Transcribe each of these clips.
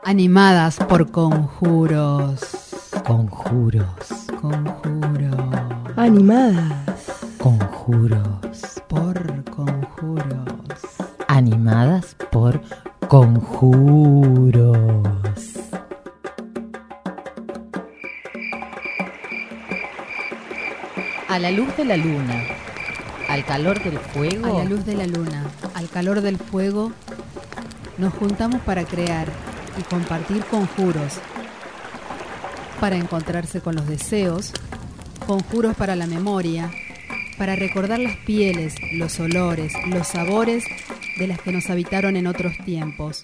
Animadas por conjuros. Conjuros. Conjuros. Animadas. Conjuros. Por conjuros. Animadas por conjuros. A la luz de la luna, al calor del fuego. A la luz de la luna, al calor del fuego, nos juntamos para crear y compartir conjuros, para encontrarse con los deseos, conjuros para la memoria, para recordar las pieles, los olores, los sabores de las que nos habitaron en otros tiempos.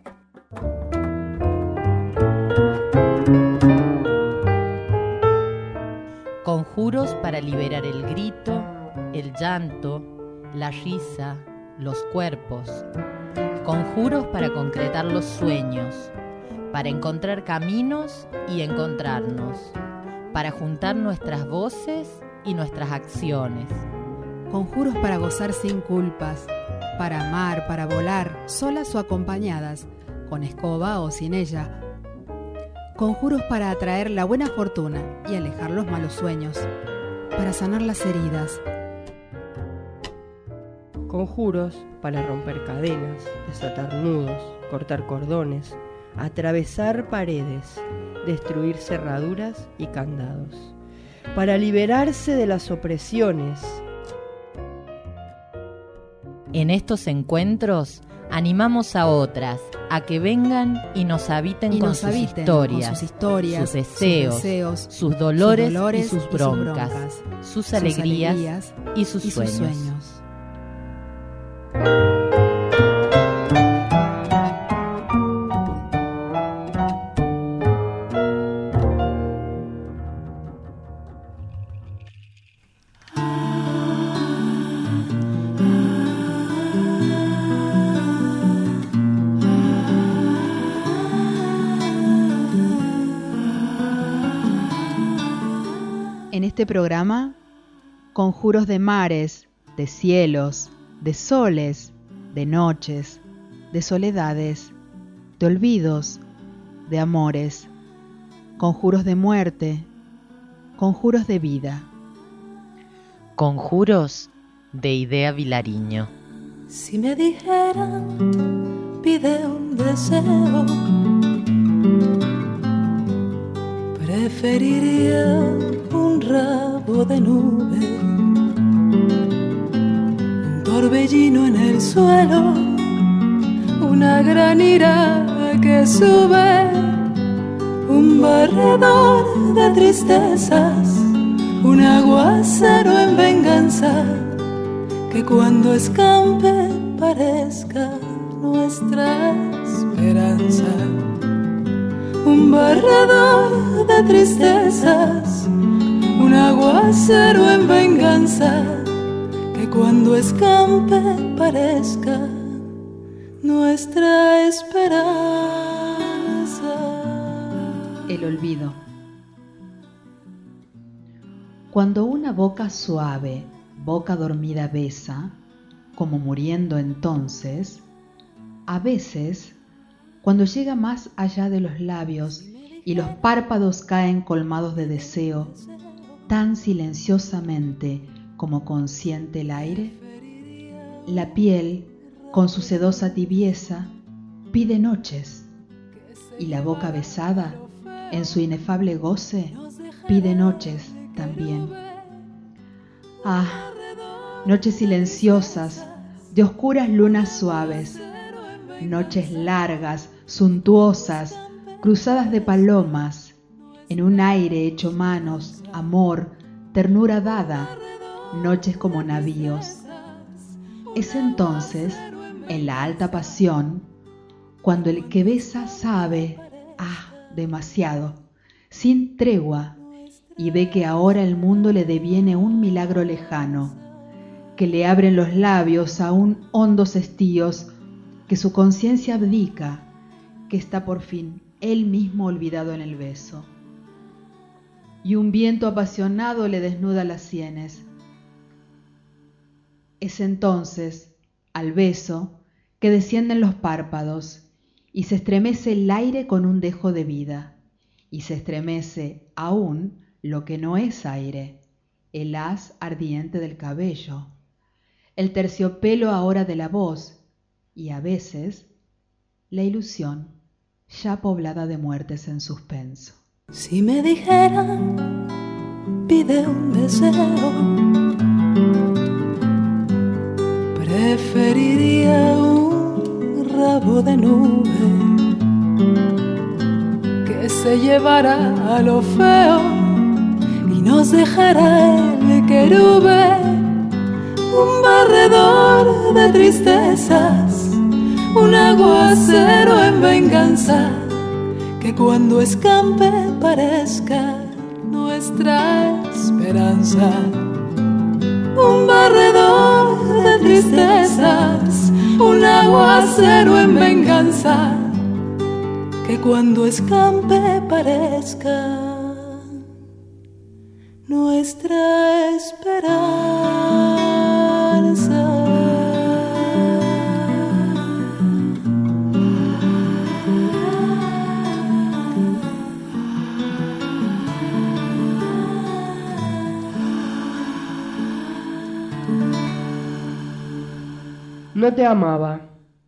Conjuros para liberar el grito, el llanto, la risa, los cuerpos. Conjuros para concretar los sueños, para encontrar caminos y encontrarnos, para juntar nuestras voces y nuestras acciones. Conjuros para gozar sin culpas, para amar, para volar, solas o acompañadas, con escoba o sin ella. Conjuros para atraer la buena fortuna y alejar los malos sueños, para sanar las heridas. Conjuros para romper cadenas, desatar nudos, cortar cordones, atravesar paredes, destruir cerraduras y candados, para liberarse de las opresiones. En estos encuentros animamos a otras a que vengan y nos habiten con sus historias, sus deseos, sus dolores y sus broncas, sus alegrías y sus sueños. En este programa, conjuros de mares, de cielos, de soles, de noches, de soledades, de olvidos, de amores, conjuros de muerte, conjuros de vida. Conjuros de Idea Vilariño. Si me dijeran, pide un deseo, preferiría un rabo de nube, un torbellino en el suelo, una gran ira que sube, un barredor de tristezas, un aguacero en venganza, que cuando escampe parezca nuestra esperanza. Un barredor de tristezas, un aguacero en venganza, que cuando escampe parezca nuestra esperanza. El olvido. Cuando una boca suave, boca dormida besa, como muriendo entonces, a veces, cuando llega más allá de los labios y los párpados caen colmados de deseo, tan silenciosamente como consciente el aire, la piel, con su sedosa tibieza, pide noches, y la boca besada, en su inefable goce, pide noches también. Ah, noches silenciosas, de oscuras lunas suaves, noches largas, suntuosas, cruzadas de palomas, en un aire hecho manos, amor, ternura dada, noches como navíos. Es entonces, en la alta pasión, cuando el que besa sabe, demasiado, sin tregua, y ve que ahora el mundo le deviene un milagro lejano, que le abren los labios aún hondos estíos, que su conciencia abdica, que está por fin él mismo olvidado en el beso. Y un viento apasionado le desnuda las sienes. Es entonces, al beso, que descienden los párpados y se estremece el aire con un dejo de vida, y se estremece aún lo que no es aire, el haz ardiente del cabello, el terciopelo ahora de la voz, y a veces la ilusión ya poblada de muertes en suspenso. Si me dijeran, pide un deseo, preferiría un rabo de nube que se llevará a lo feo y nos dejará el querube, un barredor de tristezas, un aguacero en venganza, que cuando escampe parezca nuestra esperanza. Un barredor de tristezas, un aguacero en venganza, que cuando escampe parezca nuestra esperanza. No te amaba.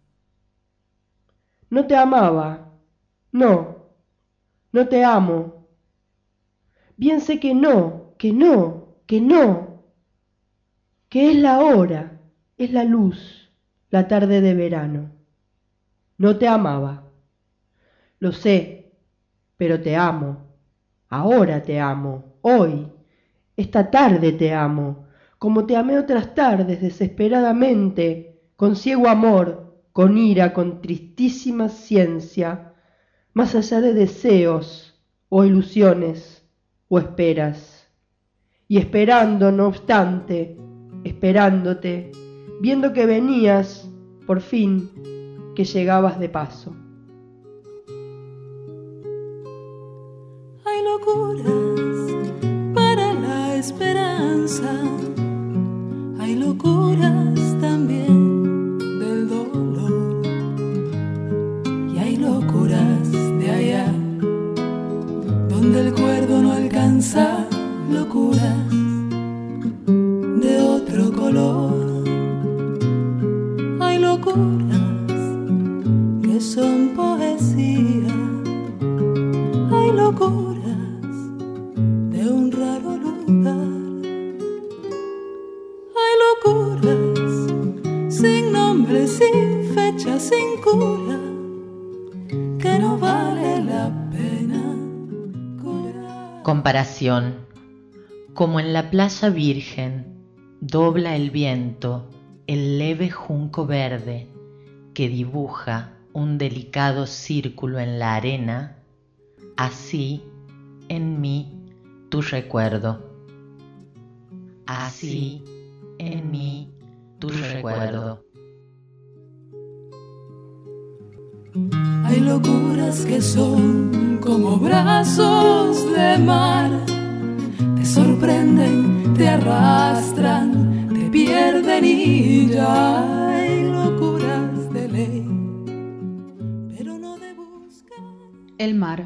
No te amaba. No. No te amo. Bien sé que no, que no, que no. Que es la hora, es la luz, la tarde de verano. No te amaba. Lo sé, pero te amo. Ahora te amo. Hoy. Esta tarde te amo. Como te amé otras tardes, desesperadamente, con ciego amor, con ira, con tristísima ciencia, más allá de deseos o ilusiones o esperas. Y esperando, no obstante, esperándote, viendo que venías, por fin, que llegabas de paso. Hay locuras para la esperanza, hay locuras también del dolor, y hay locuras de allá donde el cuerdo no alcanza, locuras de otro color. Hay locuras que son poesía, hay locuras de un raro lugar, hay locuras sin nombre, sin fecha, sin cura, que no vale la pena curar. Comparación. Como en la playa virgen, dobla el viento el leve junco verde que dibuja un delicado círculo en la arena, así en mí tu recuerdo. Así en mí tu recuerdo. Hay locuras que son como brazos de mar, te sorprenden, te arrastran, te pierden y ya. Hay locuras de ley, pero no de buscar. El mar.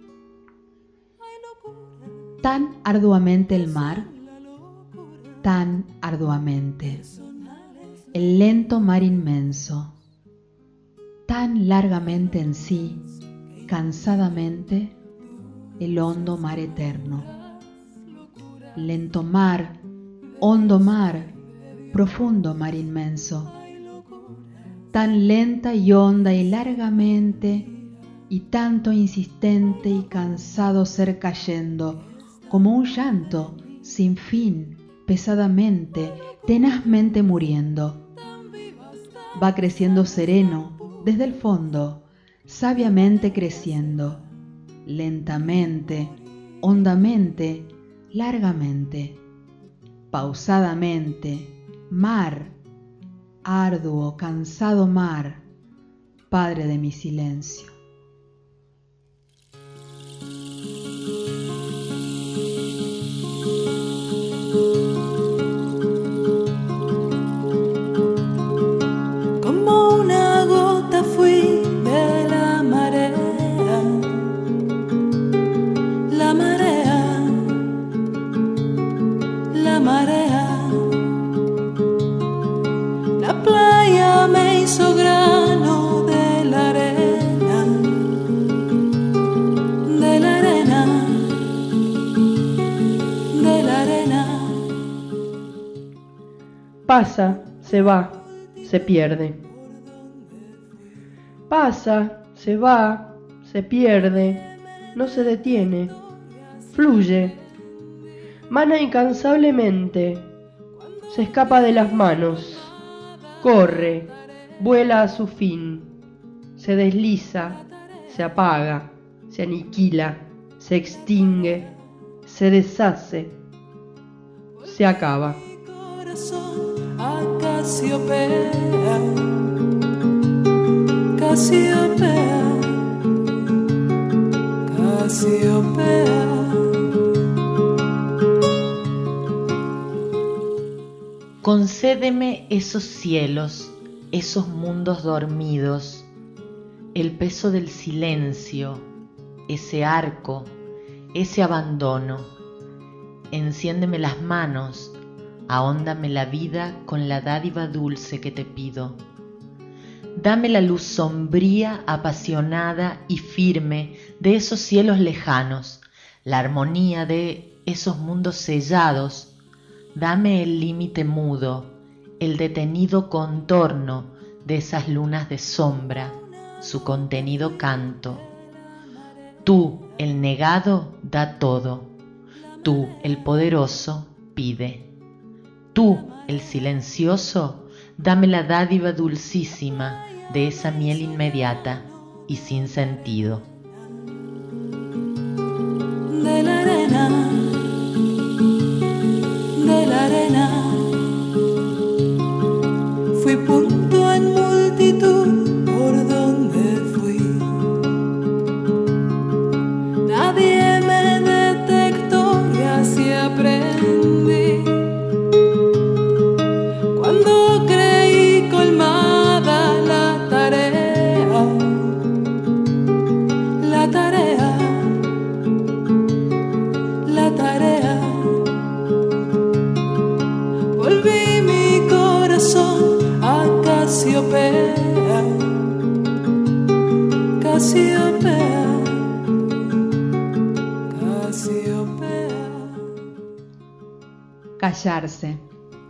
Tan arduamente el mar, tan arduamente. El lento mar inmenso, tan largamente en sí, cansadamente, el hondo mar eterno. Lento mar, hondo mar, profundo mar inmenso, tan lenta y honda y largamente, y tanto insistente y cansado ser cayendo, como un llanto sin fin, pesadamente, tenazmente muriendo. Va creciendo sereno desde el fondo, sabiamente creciendo, lentamente, hondamente, largamente, pausadamente, mar, arduo, cansado mar, Padre de mi silencio. Como una gota fui de la Pasa, se va, se pierde. Pasa, se va, se pierde, no se detiene, fluye, mana incansablemente, se escapa de las manos, corre, vuela a su fin, se desliza, se apaga, se aniquila, se extingue, se deshace, se acaba. Casiopea, Casiopea, Casiopea. Concédeme esos cielos, esos mundos dormidos, el peso del silencio, ese arco, ese abandono. Enciéndeme las manos, ahóndame la vida con la dádiva dulce que te pido. Dame la luz sombría, apasionada y firme de esos cielos lejanos, la armonía de esos mundos sellados. Dame el límite mudo, el detenido contorno de esas lunas de sombra, su contenido canto. Tú, el negado, da todo. Tú, el poderoso, pide. Tú, el silencioso, dame la dádiva dulcísima de esa miel inmediata y sin sentido. De la arena, fui punto en multitud por donde fui. Nadie me detectó y así aprendí. Cuando creí colmada la tarea, la tarea, la tarea. Volví mi corazón a Casiopea, Casiopea, Casiopea. Callarse.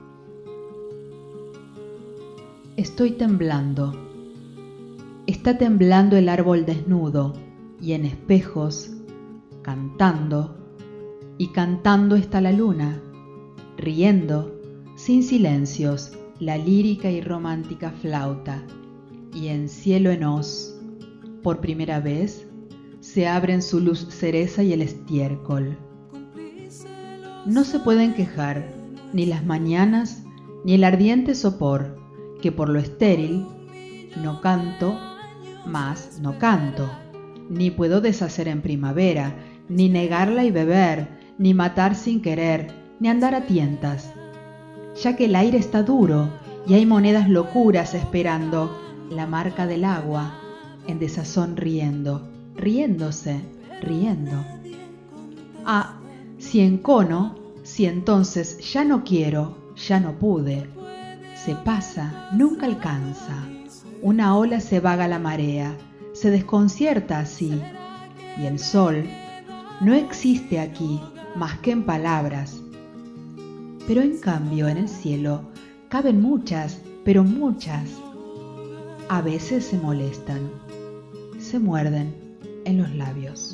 Estoy temblando. Está temblando el árbol desnudo y en espejos, cantando, y cantando está la luna, riendo, sin silencios, la lírica y romántica flauta, y en cielo en hoz, por primera vez, se abren su luz cereza y el estiércol. No se pueden quejar ni las mañanas ni el ardiente sopor, que por lo estéril no canto, más no canto, ni puedo deshacer en primavera, ni negarla y beber, ni matar sin querer, ni andar a tientas, ya que el aire está duro y hay monedas locuras esperando la marca del agua, en desazón riendo, riéndose, riendo. Ah, si encono, si entonces ya no quiero, ya no pude, se pasa, nunca alcanza, una ola se vaga la marea, se desconcierta así, y el sol no existe aquí más que en palabras. Pero en cambio en el cielo caben muchas, pero muchas. A veces se molestan, se muerden en los labios.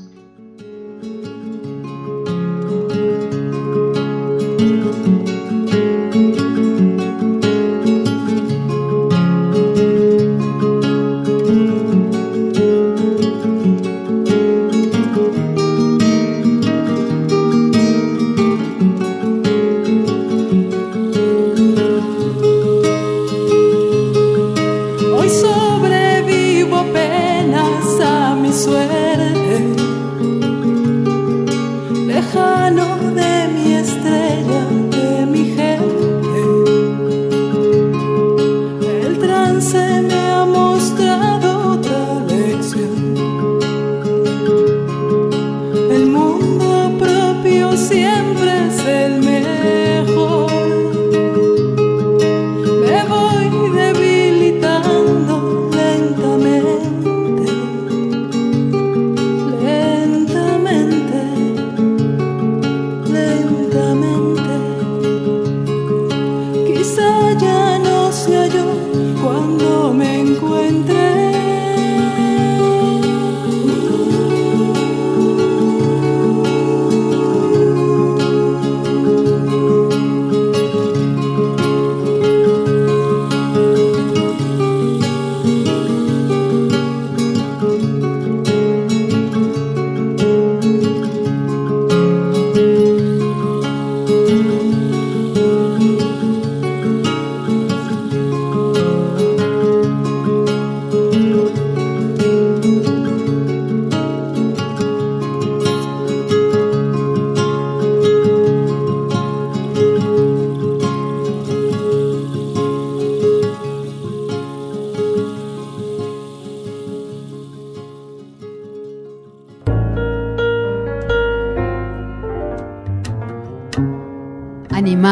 Hoy sobrevivo apenas a mi suerte, lejano de mi estrella, de mi gente. El trance me ha mostrado otra lección. El mundo propio siempre es el mejor. Me voy debilitando lentamente.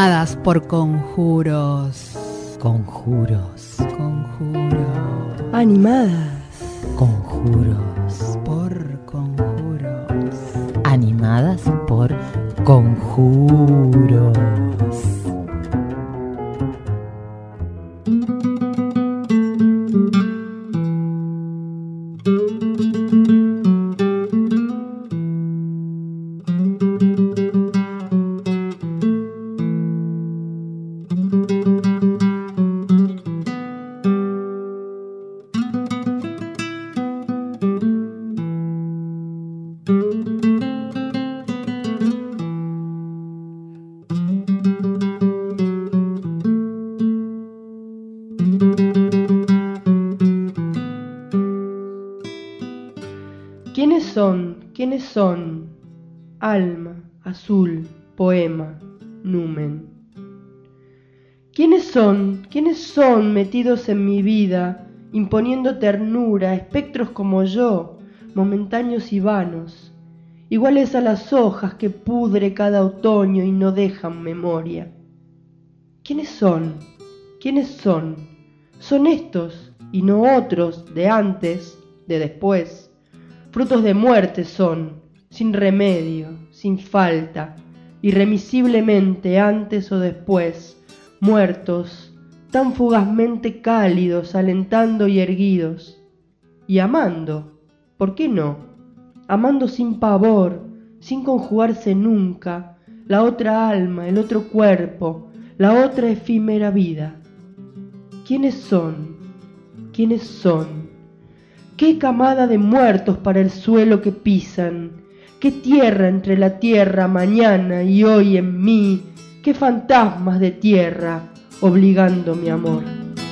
animadas por conjuros. Conjuros. Conjuros. Animadas. Conjuros. Por conjuros. Animadas por conjuros. ¿Quiénes son? ¿Quiénes son? Alma, azul, poema, numen. ¿Quiénes son? ¿Quiénes son metidos en mi vida, imponiendo ternura, espectros como yo, momentáneos y vanos, iguales a las hojas que pudre cada otoño y no dejan memoria? ¿Quiénes son? ¿Quiénes son? Son estos y no otros de antes, de después. Frutos de muerte son, sin remedio, sin falta, irremisiblemente antes o después, muertos, tan fugazmente cálidos, alentando y erguidos. Y amando, ¿por qué no? Amando sin pavor, sin conjugarse nunca, la otra alma, el otro cuerpo, la otra efímera vida. ¿Quiénes son? ¿Quiénes son? ¿Qué camada de muertos para el suelo que pisan? ¿Qué tierra entre la tierra mañana y hoy en mí? ¿Qué fantasmas de tierra obligando mi amor?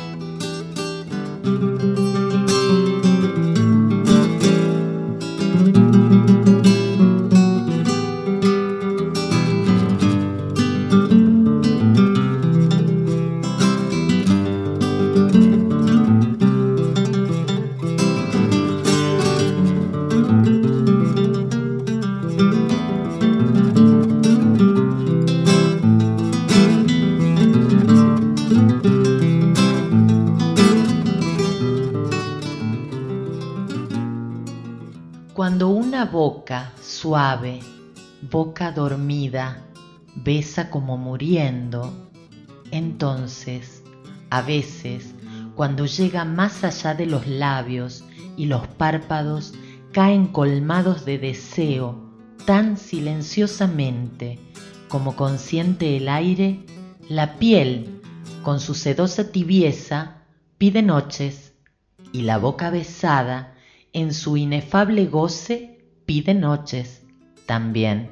Cuando una boca suave, boca dormida, besa como muriendo, entonces, a veces, cuando llega más allá de los labios y los párpados caen colmados de deseo tan silenciosamente como consciente el aire, la piel, con su sedosa tibieza, pide noches, y la boca besada, en su inefable goce, pide noches también.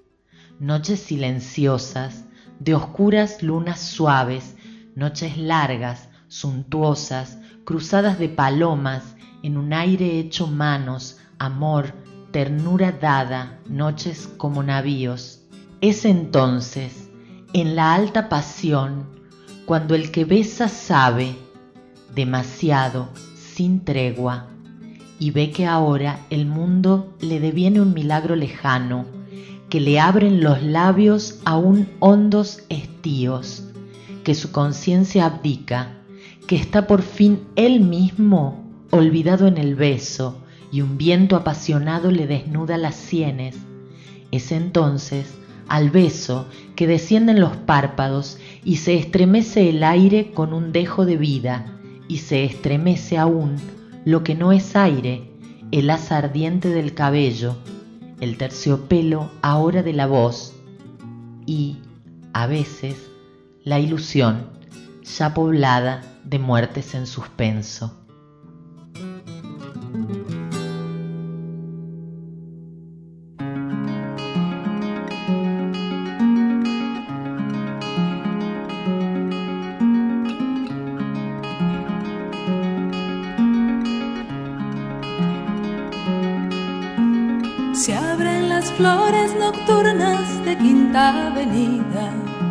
Noches silenciosas, de oscuras lunas suaves, noches largas, suntuosas, cruzadas de palomas, en un aire hecho manos, amor, ternura dada, noches como navíos. Es entonces, en la alta pasión, cuando el que besa sabe, demasiado, sin tregua, y ve que ahora el mundo le deviene un milagro lejano, que le abren los labios aún hondos estíos, que su conciencia abdica, que está por fin él mismo olvidado en el beso, y un viento apasionado le desnuda las sienes. Es entonces, al beso, que descienden los párpados y se estremece el aire con un dejo de vida, y se estremece aún lo que no es aire, el asa ardiente del cabello, el terciopelo ahora de la voz, y, a veces, la ilusión, ya poblada de muertes en suspenso. Se abren las flores nocturnas de Quinta Avenida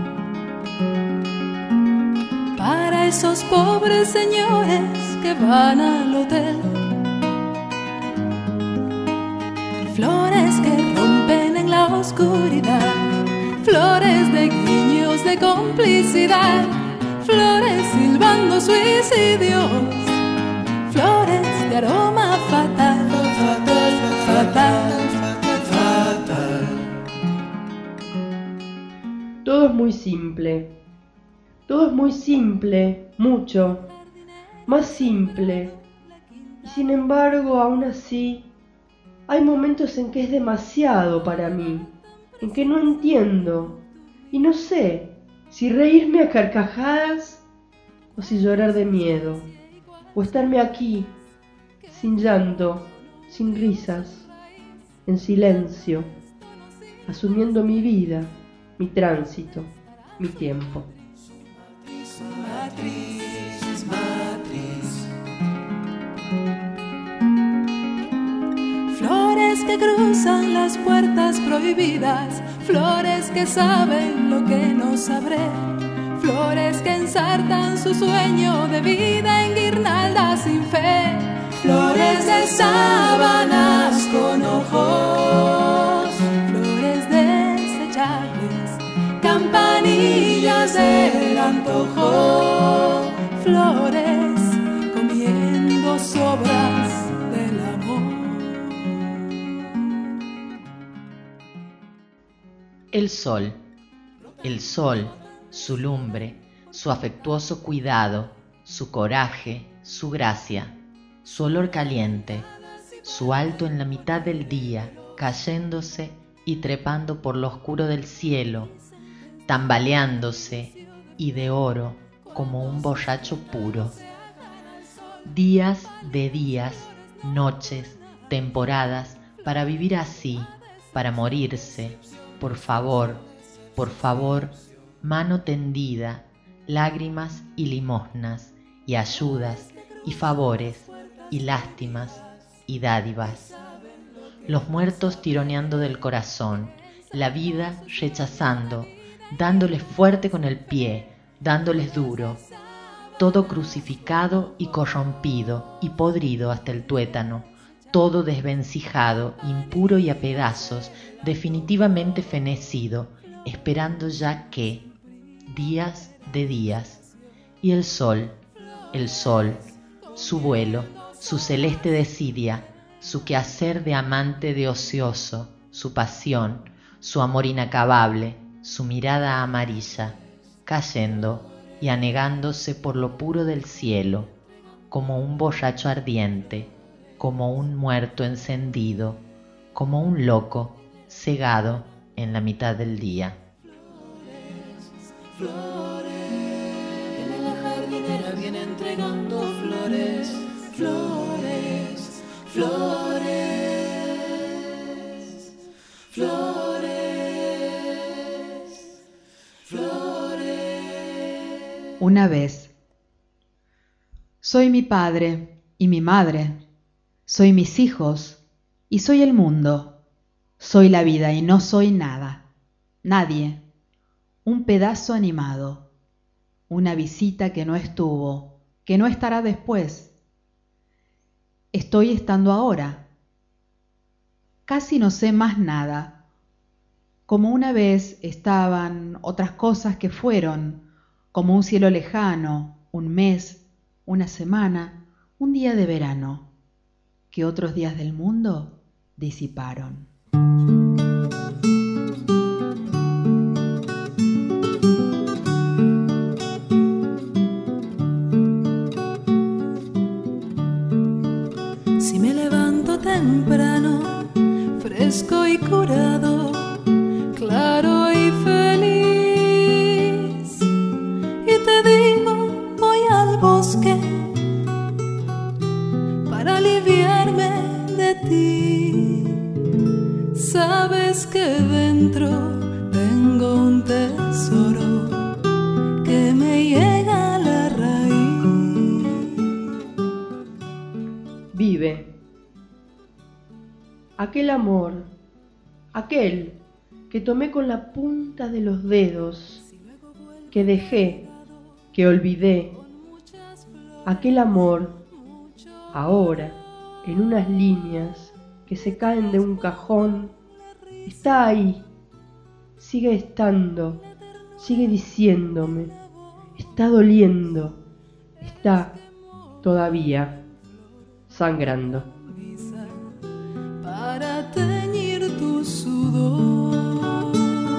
para esos pobres señores que van al hotel. Flores que rompen en la oscuridad, flores de guiños de complicidad, flores silbando suicidios, flores de aroma fatal, fatal, fatal, fatal. Todo es muy simple. Todo es muy simple, mucho, más simple. Y sin embargo, aún así, hay momentos en que es demasiado para mí, en que no entiendo y no sé si reírme a carcajadas o si llorar de miedo, o estarme aquí, sin llanto, sin risas, en silencio, asumiendo mi vida, mi tránsito, mi tiempo. Matriz, matriz. Flores que cruzan las puertas prohibidas, flores que saben lo que no sabré, flores que ensartan su sueño de vida en guirnaldas sin fe, flores de sábanas con ojos, flores desechables, campanillas del antojo, flores comiendo sobras del amor. El sol, su lumbre, su afectuoso cuidado, su coraje, su gracia, su olor caliente, su alto en la mitad del día, cayéndose y trepando por lo oscuro del cielo, tambaleándose y de oro como un borracho puro. Días de días, noches, temporadas, para vivir así, para morirse. Por favor, mano tendida, lágrimas y limosnas, y ayudas, y favores, y lástimas, y dádivas. Los muertos tironeando del corazón, la vida rechazando, dándoles fuerte con el pie, dándoles duro, todo crucificado y corrompido y podrido hasta el tuétano, todo desvencijado, impuro y a pedazos, definitivamente fenecido, esperando ya que, días de días, y el sol, su vuelo, su celeste desidia, su quehacer de amante de ocioso, su pasión, su amor inacabable, su mirada amarilla, cayendo y anegándose por lo puro del cielo, como un borracho ardiente, como un muerto encendido, como un loco cegado en la mitad del día. Flores, viene la jardinera, viene entregando flores, flores, flores, flores, flores. Una vez. Soy mi padre y mi madre. Soy mis hijos y soy el mundo. Soy la vida y no soy nada. Nadie. Un pedazo animado. Una visita que no estuvo, que no estará después. Estoy estando ahora. Casi no sé más nada. Como una vez estaban otras cosas que fueron, como un cielo lejano, un mes, una semana, un día de verano, que otros días del mundo disiparon. Si me levanto temprano, fresco y curado, claro y feliz, y te digo, voy al bosque para aliviarme de ti. Sabes que dentro tengo un tesoro que me llega a la raíz. Vive. Aquel amor, aquel que tomé con la punta de los dedos, que dejé, que olvidé, aquel amor, ahora, en unas líneas que se caen de un cajón, está ahí, sigue estando, sigue diciéndome, está doliendo, está todavía sangrando. Para teñir tu sudor.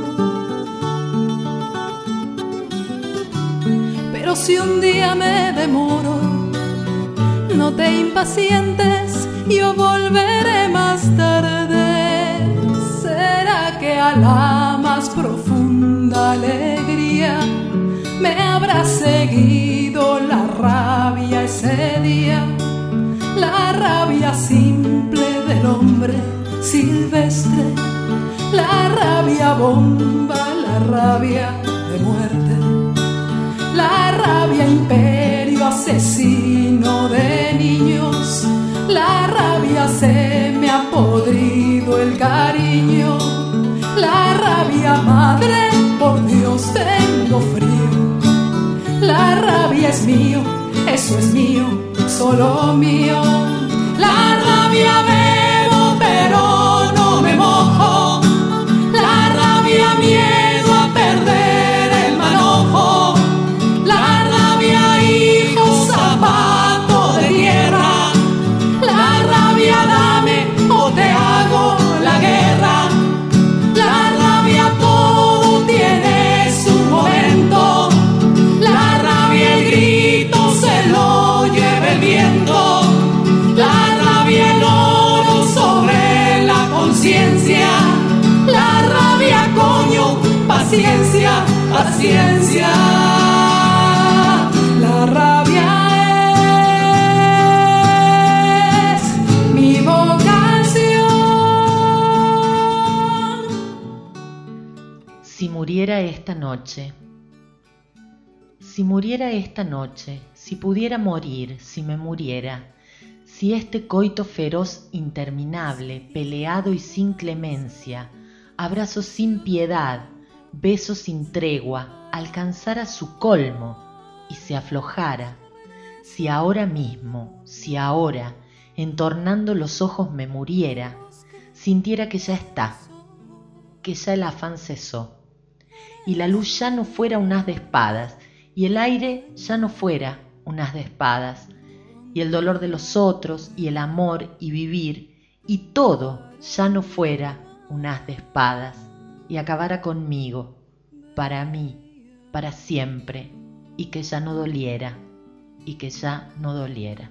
Pero si un día me demoro, no te impacientes, yo volveré más tarde. ¿Será que a la más profunda alegría me habrá seguido la rabia ese día? La rabia simple del hombre silvestre, la rabia bomba, la rabia de muerte, la rabia imperio asesino de niños, la rabia se me ha podrido el cariño, la rabia madre, por Dios tengo frío, la rabia es mío, eso es mío, solo mío. La rabia bebo pero no me mojo, la rabia miedo a perder el manojo, la rabia hijo zapato de tierra, la rabia dame o te hago la guerra, la rabia todo tiene su momento, la rabia el grito se lo lleva el viento, la rabia el oro sobre la conciencia, la rabia coño, paciencia, paciencia, la rabia es mi vocación. Si muriera esta noche, si muriera esta noche, si pudiera morir, si me muriera, si este coito feroz interminable, peleado y sin clemencia, abrazos sin piedad, besos sin tregua, alcanzara su colmo y se aflojara, si ahora mismo, si ahora, entornando los ojos me muriera, sintiera que ya está, que ya el afán cesó, y la luz ya no fuera un haz de espadas, y el aire ya no fuera un haz de espadas, y el dolor de los otros, y el amor, y vivir, y todo ya no fuera un haz de espadas, y acabara conmigo, para mí, para siempre, y que ya no doliera, y que ya no doliera.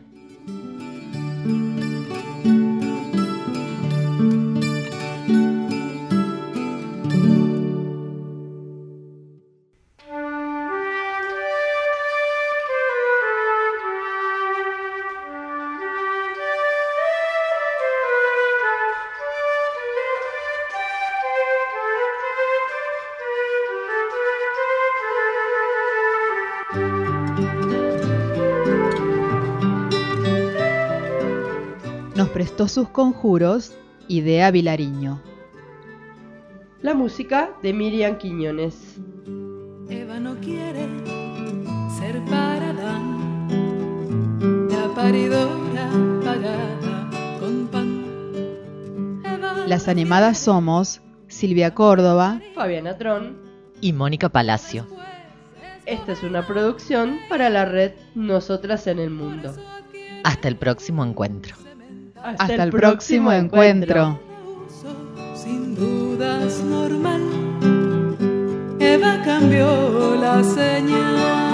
Nos prestó sus conjuros Idea Vilariño. La música de Miriam Quiñones. Eva no quiere ser para Adán, la paridora pagada con pan. Eva Las animadas somos Silvia Córdoba, Fabiana Tron. Y Mónica Palacio. Esta es una producción para la red Nosotras en el Mundo. Hasta el próximo encuentro. Hasta el próximo encuentro. Sin dudas normal, Eva cambió la señal.